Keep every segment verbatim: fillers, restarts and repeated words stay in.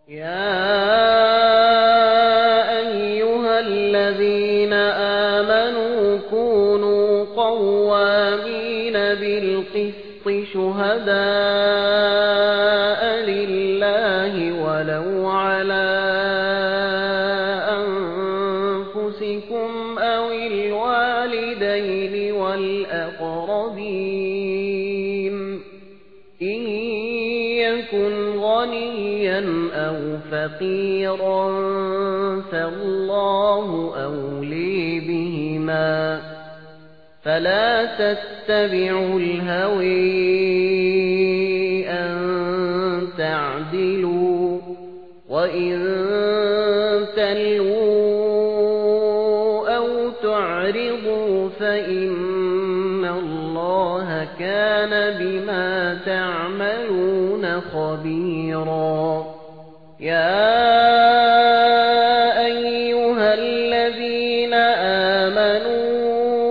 يا أيها الذين آمنوا كونوا قوامين بالقسط شهداء لله ولو على أنفسكم أو الوالدين والأقربين إن يكن غنيا أو فقيرا فالله أولي بهما فلا تتبعوا الهوى أن تعدلوا وإن تلووا أو تعرضوا فإن الله كان بما تعملون خبيرا يا أيها الذين آمنوا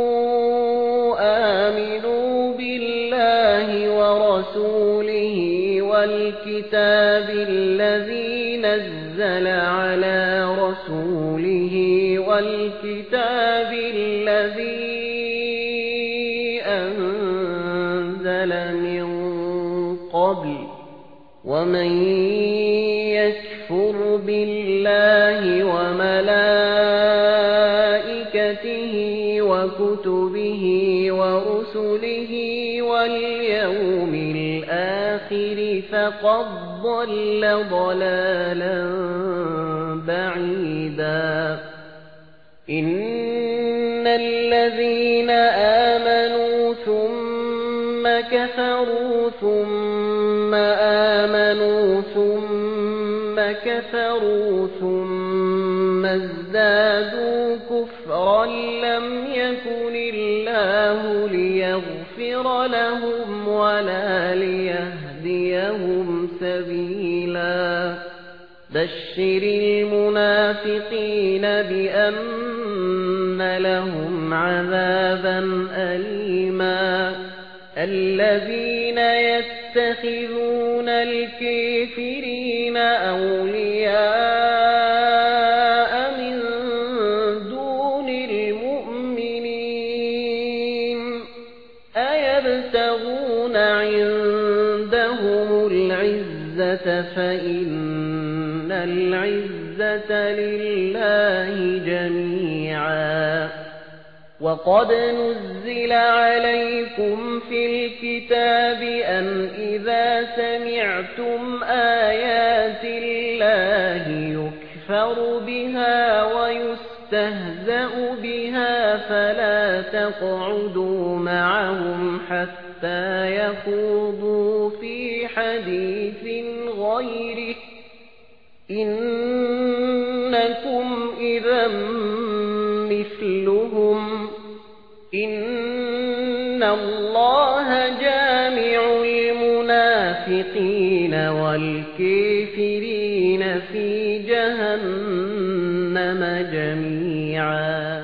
آمنوا بالله ورسوله والكتاب الذي نزل على رسوله والكتاب الذي أنزل من قبل ومن يكفر بالله وملائكته وكتبه ورسله واليوم الآخر فقد ضل ضلالا بعيدا إن الذين آمنوا ثم كفروا ثم آمنوا ثم كفروا ثم ازدادوا كفرا لم يكن الله ليغفر لهم ولا ليهديهم سبيلا بشر المنافقين بأن لهم عذابا أليما الذين يتخذون الكافرين أولياء من دون المؤمنين أيبتغون عندهم العزة فإن العزة لله جميعا وقد نزل عليكم في الكتاب أن إذا سمعتم آيات الله يكفر بها ويستهزأ بها فلا تقعدوا معهم حتى يخوضوا في حديث غيره إنكم إذا مثلهم إن الله جامع المنافقين والكافرين في جهنم جميعا.